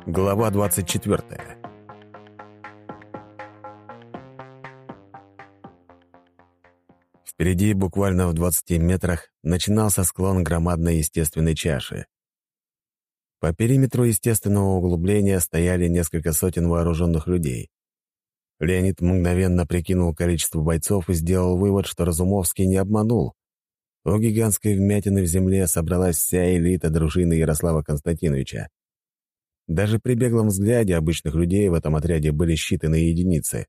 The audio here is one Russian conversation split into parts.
Глава 24. Впереди, буквально в 20 метрах, начинался склон громадной естественной чаши. По периметру естественного углубления стояли несколько сотен вооруженных людей. Леонид мгновенно прикинул количество бойцов и сделал вывод, что Разумовский не обманул. У гигантской вмятины в земле собралась вся элита дружины Ярослава Константиновича. Даже при беглом взгляде обычных людей в этом отряде были считанные единицы.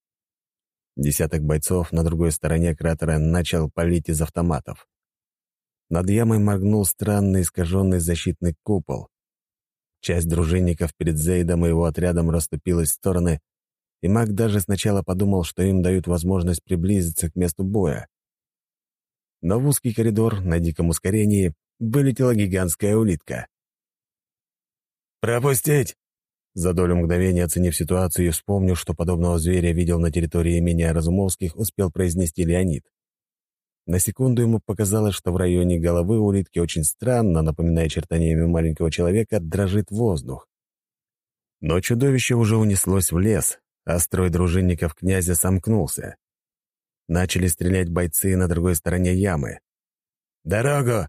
Десяток бойцов на другой стороне кратера начал палить из автоматов. Над ямой моргнул странный искаженный защитный купол. Часть дружинников перед Зейдом и его отрядом расступилась в стороны, и маг даже сначала подумал, что им дают возможность приблизиться к месту боя. Но в узкий коридор на диком ускорении вылетела гигантская улитка. «Пропустить!» За долю мгновения, оценив ситуацию и вспомнив, что подобного зверя видел на территории имения Разумовских, успел произнести Леонид. На секунду ему показалось, что в районе головы улитки очень странно, напоминая очертаниями маленького человека, дрожит воздух. Но чудовище уже унеслось в лес, а строй дружинников князя сомкнулся. Начали стрелять бойцы на другой стороне ямы. «Дорогу!»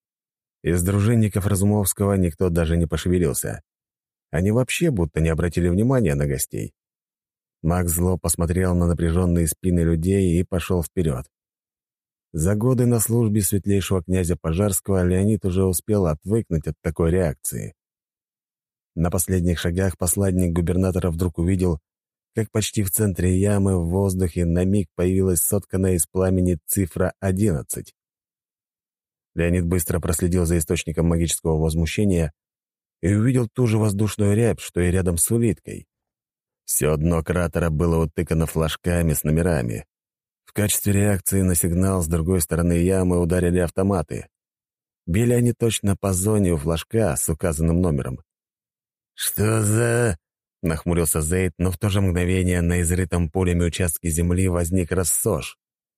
Из дружинников Разумовского никто даже не пошевелился. Они вообще будто не обратили внимания на гостей. Маг зло посмотрел на напряженные спины людей и пошел вперед. За годы на службе светлейшего князя Пожарского Леонид уже успел отвыкнуть от такой реакции. На последних шагах посланник губернатора вдруг увидел, как почти в центре ямы в воздухе на миг появилась сотканная из пламени цифра 11. Леонид быстро проследил за источником магического возмущения и увидел ту же воздушную рябь, что и рядом с улиткой. Все дно кратера было утыкано флажками с номерами. В качестве реакции на сигнал с другой стороны ямы ударили автоматы. Били они точно по зоне у флажка с указанным номером. «Что за...» — нахмурился Зейд, но в то же мгновение на изрытом пулями участке земли возник Рассож.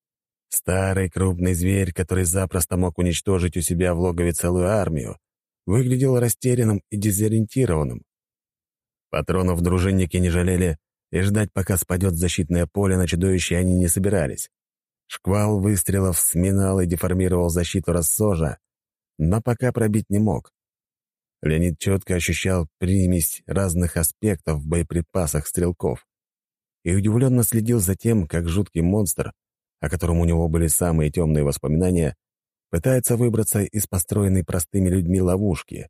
Старый крупный зверь, который запросто мог уничтожить у себя в логове целую армию, выглядел растерянным и дезориентированным. Патронов дружинники не жалели, и ждать, пока спадет защитное поле на чудовище, они не собирались. Шквал выстрелов сминал и деформировал защиту Рассожа, но пока пробить не мог. Леонид четко ощущал примесь разных аспектов в боеприпасах стрелков и удивленно следил за тем, как жуткий монстр, о котором у него были самые темные воспоминания, пытается выбраться из построенной простыми людьми ловушки.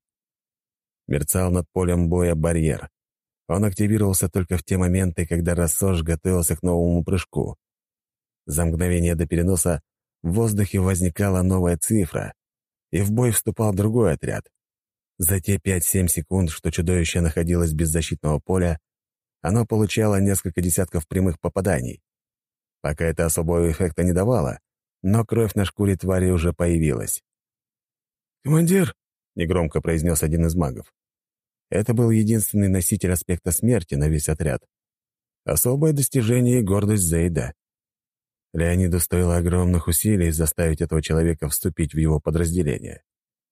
Мерцал над полем боя барьер. Он активировался только в те моменты, когда Рассож готовился к новому прыжку. За мгновение до переноса в воздухе возникала новая цифра, и в бой вступал другой отряд. За те 5-7 секунд, что чудовище находилось без защитного поля, оно получало несколько десятков прямых попаданий. Пока это особого эффекта не давало, но кровь на шкуре твари уже появилась. «Командир!» — негромко произнес один из магов. Это был единственный носитель аспекта смерти на весь отряд. Особое достижение и гордость Зейда. Леониду стоило огромных усилий заставить этого человека вступить в его подразделение.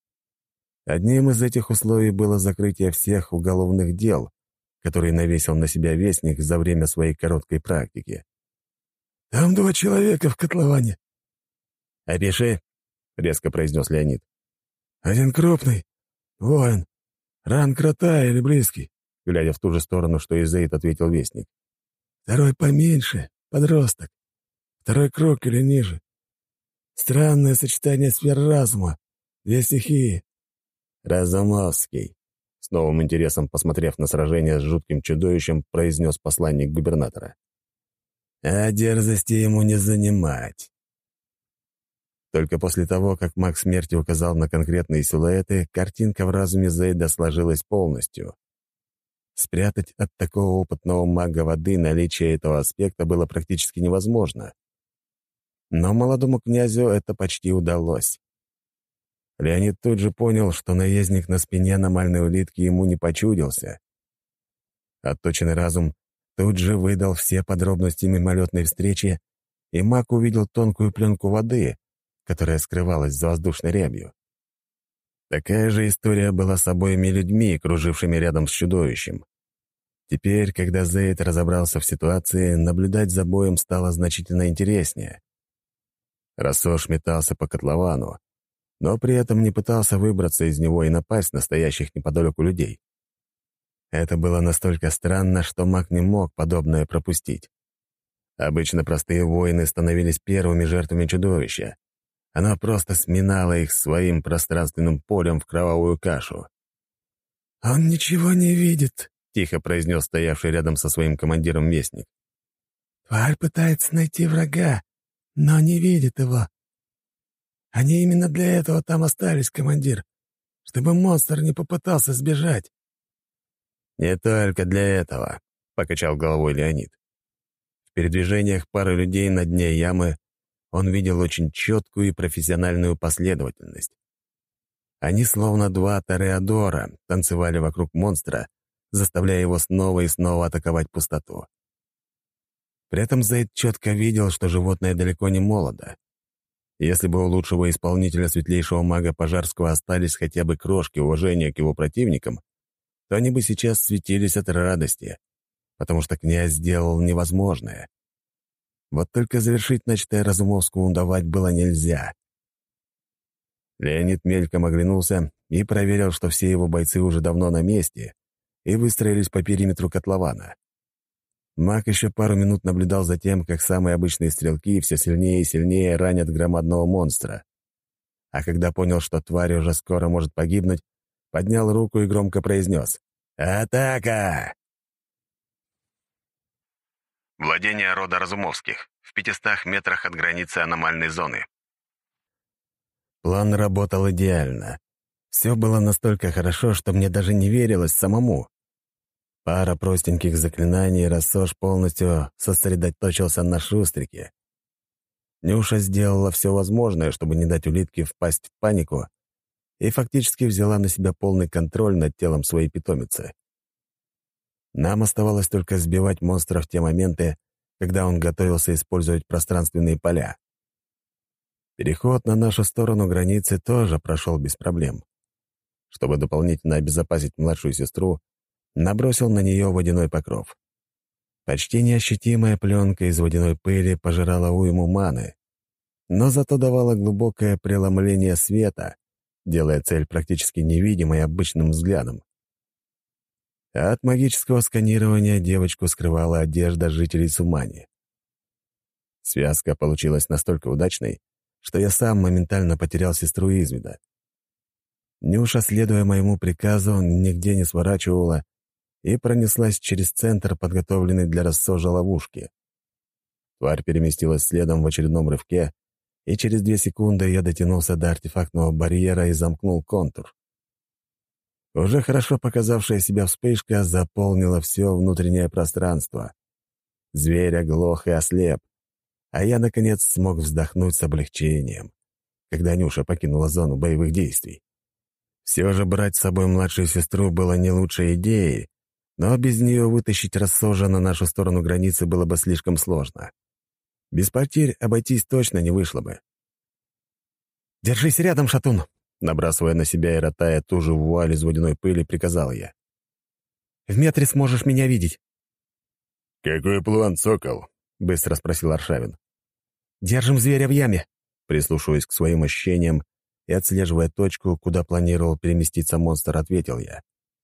Одним из этих условий было закрытие всех уголовных дел, которые навесил на себя Вестник за время своей короткой практики. «Там 2 человека в котловане». «Опиши», — резко произнес Леонид. «Один крупный, воин, ранг крота или близкий», — глядя в ту же сторону, что и Зейд, ответил Вестник. «Второй поменьше, подросток. Второй круг или ниже. Странное сочетание сфер разума, 2 стихии». «Разумовский», — с новым интересом посмотрев на сражение с жутким чудовищем, произнес посланник губернатора. «А дерзости ему не занимать». Только после того, как маг смерти указал на конкретные силуэты, картинка в разуме Зейда сложилась полностью. Спрятать от такого опытного мага воды наличие этого аспекта было практически невозможно. Но молодому князю это почти удалось. Леонид тут же понял, что наездник на спине аномальной улитки ему не почудился. Отточенный разум тут же выдал все подробности мимолетной встречи, и маг увидел тонкую пленку воды, которая скрывалась за воздушной рябью. Такая же история была с обоими людьми, кружившими рядом с чудовищем. Теперь, когда Зейд разобрался в ситуации, наблюдать за боем стало значительно интереснее. Рассош метался по котловану, но при этом не пытался выбраться из него и напасть на стоящих неподалеку людей. Это было настолько странно, что маг не мог подобное пропустить. Обычно простые воины становились первыми жертвами чудовища. Оно просто сминало их своим пространственным полем в кровавую кашу. «Он ничего не видит», — тихо произнес стоявший рядом со своим командиром вестник. «Тварь пытается найти врага, но не видит его. Они именно для этого там остались, командир, чтобы монстр не попытался сбежать». «Не только для этого», — покачал головой Леонид. В передвижениях пары людей на дне ямы он видел очень четкую и профессиональную последовательность. Они, словно два тореадора, танцевали вокруг монстра, заставляя его снова и снова атаковать пустоту. При этом Зейд четко видел, что животное далеко не молодо. Если бы у лучшего исполнителя светлейшего мага Пожарского остались хотя бы крошки уважения к его противникам, то они бы сейчас светились от радости, потому что князь сделал невозможное. Вот только завершить начатое Разумовскому давать было нельзя. Леонид мельком оглянулся и проверил, что все его бойцы уже давно на месте и выстроились по периметру котлована. Маг еще пару минут наблюдал за тем, как самые обычные стрелки все сильнее и сильнее ранят громадного монстра. А когда понял, что тварь уже скоро может погибнуть, поднял руку и громко произнес: «Атака!» Владение рода Разумовских, в 500 метрах от границы аномальной зоны. План работал идеально. Все было настолько хорошо, что мне даже не верилось самому. Пара простеньких заклинаний, и Рассош полностью сосредоточился на Шустрике. Нюша сделала все возможное, чтобы не дать улитке впасть в панику, и фактически взяла на себя полный контроль над телом своей питомицы. Нам оставалось только сбивать монстра в те моменты, когда он готовился использовать пространственные поля. Переход на нашу сторону границы тоже прошел без проблем. Чтобы дополнительно обезопасить младшую сестру, набросил на нее водяной покров. Почти неощутимая пленка из водяной пыли пожирала уйму маны, но зато давала глубокое преломление света, делая цель практически невидимой обычным взглядом. А от магического сканирования девочку скрывала одежда жителей Сумани. Связка получилась настолько удачной, что я сам моментально потерял сестру из вида. Нюша, следуя моему приказу, нигде не сворачивала и пронеслась через центр, подготовленный для рассожа ловушки. Тварь переместилась следом в очередном рывке, и через 2 секунды я дотянулся до артефактного барьера и замкнул контур. Уже хорошо показавшая себя вспышка заполнила все внутреннее пространство. Зверь оглох и ослеп, а я, наконец, смог вздохнуть с облегчением, когда Нюша покинула зону боевых действий. Все же брать с собой младшую сестру было не лучшей идеей, но без нее вытащить Рассожа на нашу сторону границы было бы слишком сложно. Без потерь обойтись точно не вышло бы. «Держись рядом, шатун!» Набрасывая на себя и ротая ту же вуаль из водяной пыли, приказал я. «В метре сможешь меня видеть». «Какой план, сокол?» — быстро спросил Аршавин. «Держим зверя в яме», прислушиваясь к своим ощущениям и отслеживая точку, куда планировал переместиться монстр, ответил я.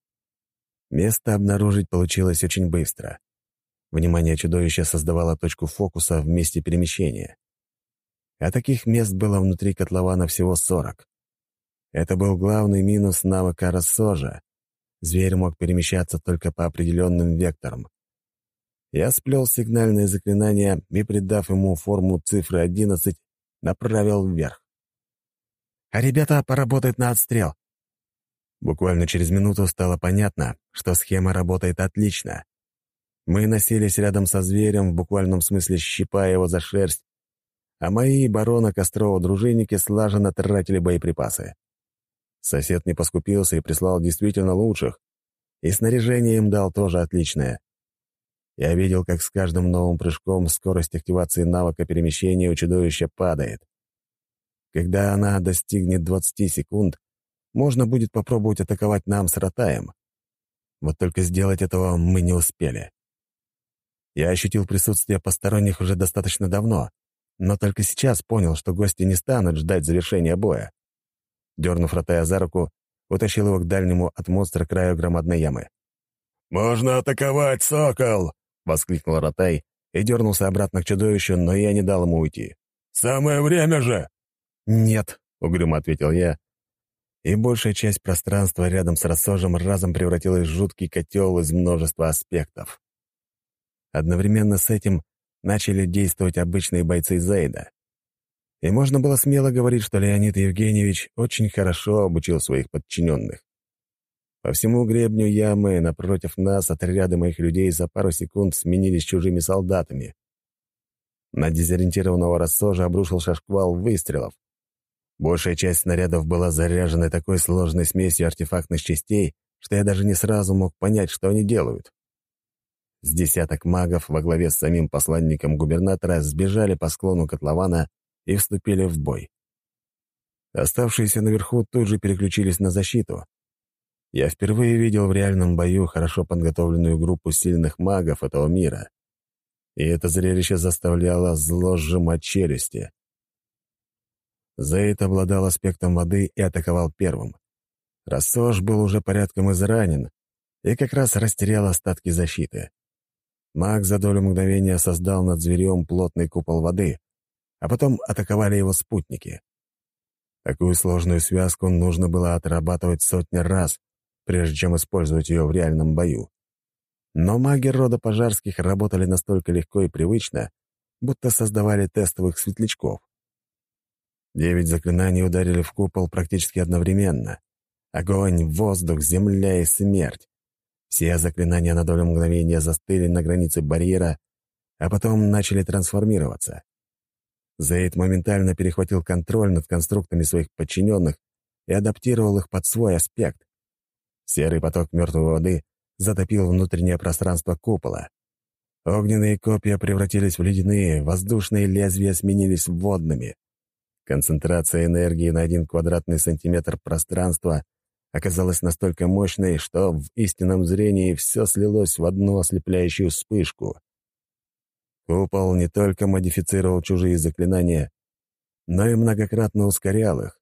Место обнаружить получилось очень быстро. Внимание чудовища создавало точку фокуса в месте перемещения. А таких мест было внутри котлована всего 40. Это был главный минус навыка Рассожа. Зверь мог перемещаться только по определенным векторам. Я сплел сигнальное заклинание и, придав ему форму цифры 11, направил вверх. «А ребята поработают на отстрел». Буквально через минуту стало понятно, что схема работает отлично. Мы носились рядом со зверем, в буквальном смысле щипая его за шерсть, а мои барона Кострова дружинники слаженно тратили боеприпасы. Сосед не поскупился и прислал действительно лучших, и снаряжение им дал тоже отличное. Я видел, как с каждым новым прыжком скорость активации навыка перемещения у чудовища падает. Когда она достигнет 20 секунд, можно будет попробовать атаковать нам с Ратаем. Вот только сделать этого мы не успели. Я ощутил присутствие посторонних уже достаточно давно, но только сейчас понял, что гости не станут ждать завершения боя. Дернув Ратая за руку, утащил его к дальнему от монстра краю громадной ямы. «Можно атаковать, сокол!» — воскликнул Ратай и дернулся обратно к чудовищу, но я не дал ему уйти. «Самое время же!» «Нет», — угрюмо ответил я, и большая часть пространства рядом с рассожем разом превратилась в жуткий котел из множества аспектов. Одновременно с этим начали действовать обычные бойцы Зейда. И можно было смело говорить, что Леонид Евгеньевич очень хорошо обучил своих подчиненных. По всему гребню ямы напротив нас отряды моих людей за пару секунд сменились чужими солдатами. На дезориентированного рассожа обрушился шквал выстрелов. Большая часть снарядов была заряжена такой сложной смесью артефактных частей, что я даже не сразу мог понять, что они делают. С десяток магов во главе с самим посланником губернатора сбежали по склону котлована и вступили в бой. Оставшиеся наверху тут же переключились на защиту. Я впервые видел в реальном бою хорошо подготовленную группу сильных магов этого мира. И это зрелище заставляло зло сжимать челюсти. Зейд обладал аспектом воды и атаковал первым. Рассож был уже порядком изранен и как раз растерял остатки защиты. Маг за долю мгновения создал над зверем плотный купол воды, а потом атаковали его спутники. Такую сложную связку нужно было отрабатывать сотни раз, прежде чем использовать ее в реальном бою. Но маги рода Пожарских работали настолько легко и привычно, будто создавали тестовых светлячков. 9 заклинаний ударили в купол практически одновременно. Огонь, воздух, земля и смерть. Все заклинания на долю мгновения застыли на границе барьера, а потом начали трансформироваться. Зейд моментально перехватил контроль над конструктами своих подчиненных и адаптировал их под свой аспект. Серый поток мертвой воды затопил внутреннее пространство купола. Огненные копья превратились в ледяные, воздушные лезвия сменились водными. Концентрация энергии на 1 квадратный сантиметр пространства оказалась настолько мощной, что в истинном зрении все слилось в одну ослепляющую вспышку. Купол не только модифицировал чужие заклинания, но и многократно ускорял их.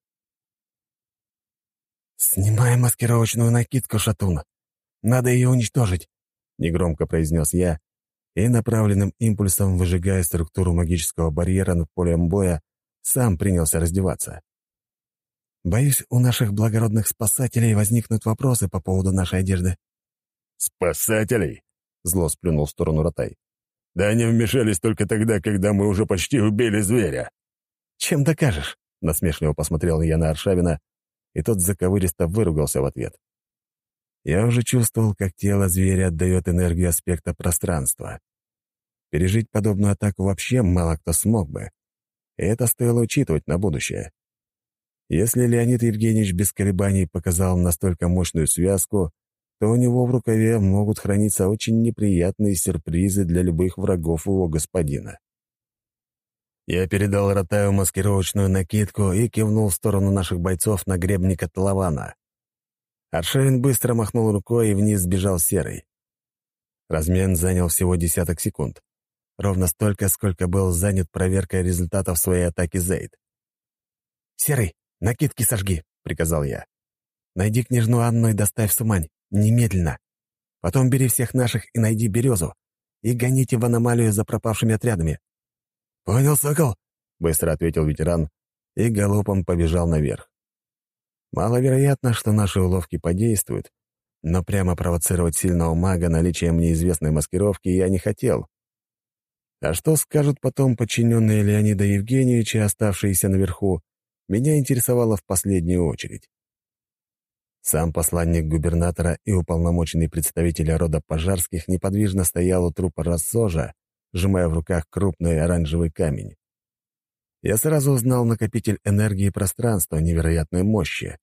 «Снимай маскировочную накидку, Шатун. Надо ее уничтожить», — негромко произнес я, и направленным импульсом, выжигая структуру магического барьера над полем боя, сам принялся раздеваться. «Боюсь, у наших благородных спасателей возникнут вопросы по поводу нашей одежды». «Спасателей?» — зло сплюнул в сторону Ратай. «Да они вмешались только тогда, когда мы уже почти убили зверя». «Чем докажешь?» — насмешливо посмотрел я на Аршавина, и тот заковыристо выругался в ответ. Я уже чувствовал, как тело зверя отдает энергию аспекта пространства. Пережить подобную атаку вообще мало кто смог бы, и это стоило учитывать на будущее. Если Леонид Евгеньевич без колебаний показал настолько мощную связку, то у него в рукаве могут храниться очень неприятные сюрпризы для любых врагов его господина. Я передал Ратаю маскировочную накидку и кивнул в сторону наших бойцов на гребне котлована. Аршавин быстро махнул рукой, и вниз сбежал Серый. Размен занял всего десяток секунд. Ровно столько, сколько был занят проверкой результатов своей атаки Зейд. «Серый, накидки сожги», — приказал я. «Найди княжну Анну и доставь в Сумань. Немедленно. Потом бери всех наших и найди Березу. И гоните в аномалию за пропавшими отрядами». «Понял, сокол», — быстро ответил ветеран и галопом побежал наверх. Маловероятно, что наши уловки подействуют, но прямо провоцировать сильного мага наличием неизвестной маскировки я не хотел. А что скажут потом подчиненные Леонида Евгеньевича, оставшиеся наверху, меня интересовало в последнюю очередь. Сам посланник губернатора и уполномоченный представитель рода Пожарских неподвижно стоял у трупа рассожа, сжимая в руках крупный оранжевый камень. Я сразу узнал накопитель энергии пространства невероятной мощи.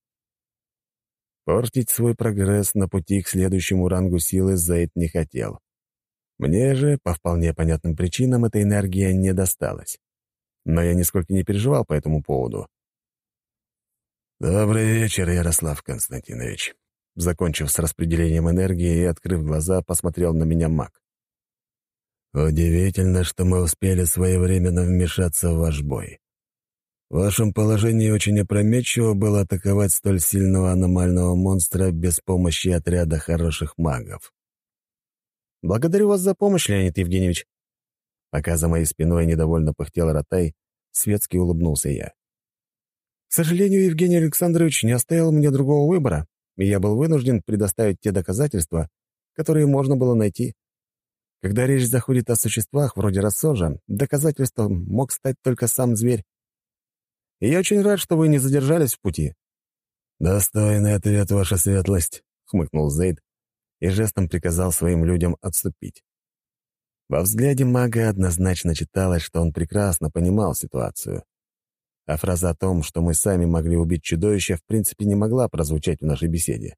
Портить свой прогресс на пути к следующему рангу силы Зейд не хотел. Мне же, по вполне понятным причинам, эта энергия не досталась. Но я нисколько не переживал по этому поводу. «Добрый вечер, Ярослав Константинович». Закончив с распределением энергии и открыв глаза, посмотрел на меня маг. «Удивительно, что мы успели своевременно вмешаться в ваш бой. В вашем положении очень опрометчиво было атаковать столь сильного аномального монстра без помощи отряда хороших магов». «Благодарю вас за помощь, Леонид Евгеньевич». Пока за моей спиной недовольно пыхтел Ротай, светски улыбнулся я. «К сожалению, Евгений Александрович не оставил мне другого выбора, и я был вынужден предоставить те доказательства, которые можно было найти. Когда речь заходит о существах вроде рассожа, доказательством мог стать только сам зверь. И я очень рад, что вы не задержались в пути». «Достойный ответ, ваша светлость», — хмыкнул Зейд и жестом приказал своим людям отступить. Во взгляде мага однозначно читалось, что он прекрасно понимал ситуацию. А фраза о том, что мы сами могли убить чудовище, в принципе не могла прозвучать в нашей беседе.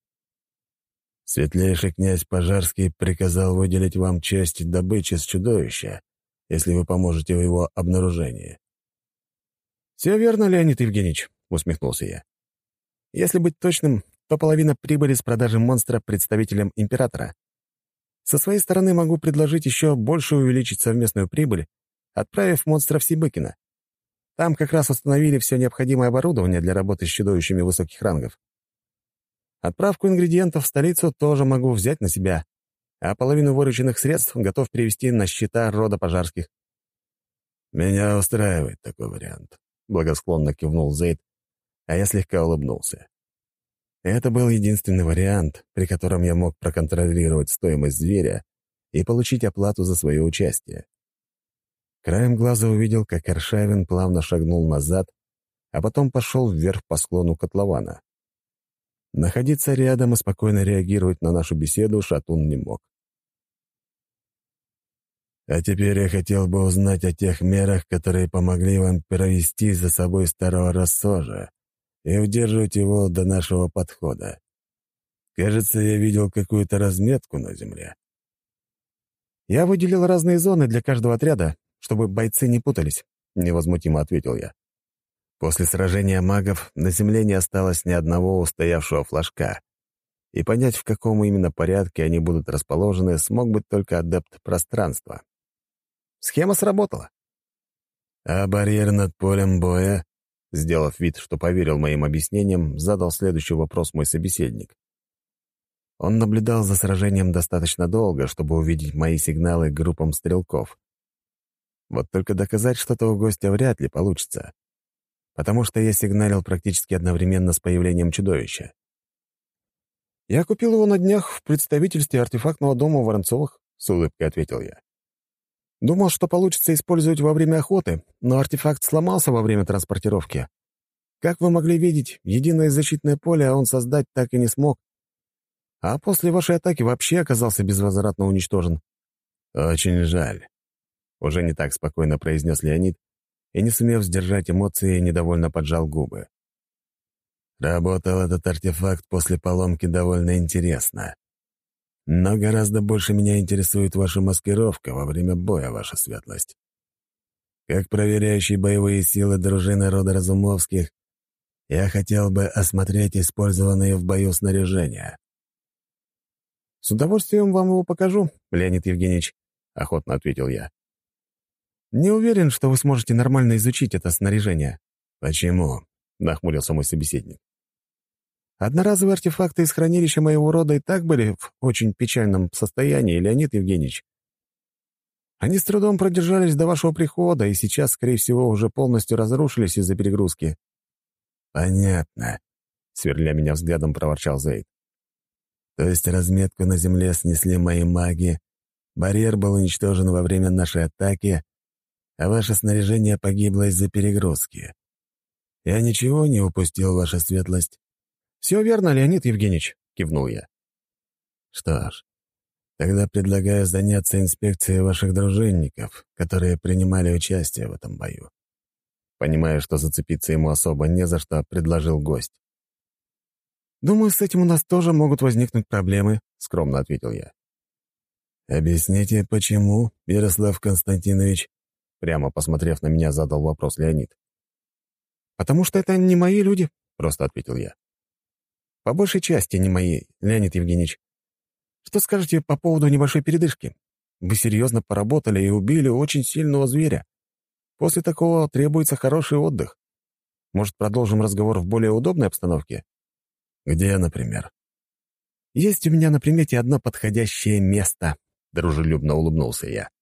«Светлейший князь Пожарский приказал выделить вам часть добычи с чудовища, если вы поможете в его обнаружении». «Все верно, Леонид Евгеньевич», — усмехнулся я. «Если быть точным, то половина прибыли с продажи монстра представителям императора. Со своей стороны могу предложить еще больше увеличить совместную прибыль, отправив монстра в Сибыкино. Там как раз установили все необходимое оборудование для работы с чудовищами высоких рангов. Отправку ингредиентов в столицу тоже могу взять на себя, а половину вырученных средств готов перевести на счета рода Пожарских». «Меня устраивает такой вариант», — благосклонно кивнул Зейд, а я слегка улыбнулся. Это был единственный вариант, при котором я мог проконтролировать стоимость зверя и получить оплату за свое участие. Краем глаза увидел, как Аршавин плавно шагнул назад, а потом пошел вверх по склону котлована. Находиться рядом и спокойно реагировать на нашу беседу Шатун не мог. «А теперь я хотел бы узнать о тех мерах, которые помогли вам провести за собой старого рассожа и удерживать его до нашего подхода. Кажется, я видел какую-то разметку на земле». «Я выделил разные зоны для каждого отряда, чтобы бойцы не путались», — невозмутимо ответил я. После сражения магов на земле не осталось ни одного устоявшего флажка, и понять, в каком именно порядке они будут расположены, смог бы только адепт пространства. Схема сработала. «А барьер над полем боя?» Сделав вид, что поверил моим объяснениям, задал следующий вопрос мой собеседник. Он наблюдал за сражением достаточно долго, чтобы увидеть мои сигналы группам стрелков. Вот только доказать что-то у гостя вряд ли получится, потому что я сигналил практически одновременно с появлением чудовища. «Я купил его на днях в представительстве артефактного дома Воронцовых», — с улыбкой ответил я. «Думал, что получится использовать во время охоты, но артефакт сломался во время транспортировки. Как вы могли видеть, единое защитное поле он создать так и не смог. А после вашей атаки вообще оказался безвозвратно уничтожен». «Очень жаль», — уже не так спокойно произнес Леонид, и, не сумев сдержать эмоции, недовольно поджал губы. «Работал этот артефакт после поломки довольно интересно. Но гораздо больше меня интересует ваша маскировка во время боя, ваша светлость. Как проверяющий боевые силы дружины рода Разумовских, я хотел бы осмотреть использованные в бою снаряжения». «С удовольствием вам его покажу, Леонид Евгеньевич», — охотно ответил я. «Не уверен, что вы сможете нормально изучить это снаряжение». «Почему?» — нахмурился мой собеседник. «Одноразовые артефакты из хранилища моего рода и так были в очень печальном состоянии, Леонид Евгеньевич. Они с трудом продержались до вашего прихода и сейчас, скорее всего, уже полностью разрушились из-за перегрузки». «Понятно», — сверля меня взглядом, проворчал Зейд. «То есть разметку на земле снесли мои маги, барьер был уничтожен во время нашей атаки, а ваше снаряжение погибло из-за перегрузки. Я ничего не упустил, ваша светлость?» «Все верно, Леонид Евгеньевич», — кивнул я. «Что ж, тогда предлагаю заняться инспекцией ваших дружинников, которые принимали участие в этом бою». Понимая, что зацепиться ему особо не за что, предложил гость. «Думаю, с этим у нас тоже могут возникнуть проблемы», — скромно ответил я. «Объясните, почему, Ярослав Константинович?» Прямо посмотрев на меня, задал вопрос Леонид. «Потому что это не мои люди», — просто ответил я. По большей части не мои, Леонид Евгеньевич. Что скажете по поводу небольшой передышки? Вы серьезно поработали и убили очень сильного зверя. После такого требуется хороший отдых. Может, продолжим разговор в более удобной обстановке? Где, например? Есть у меня на примете одно подходящее место. Дружелюбно улыбнулся я.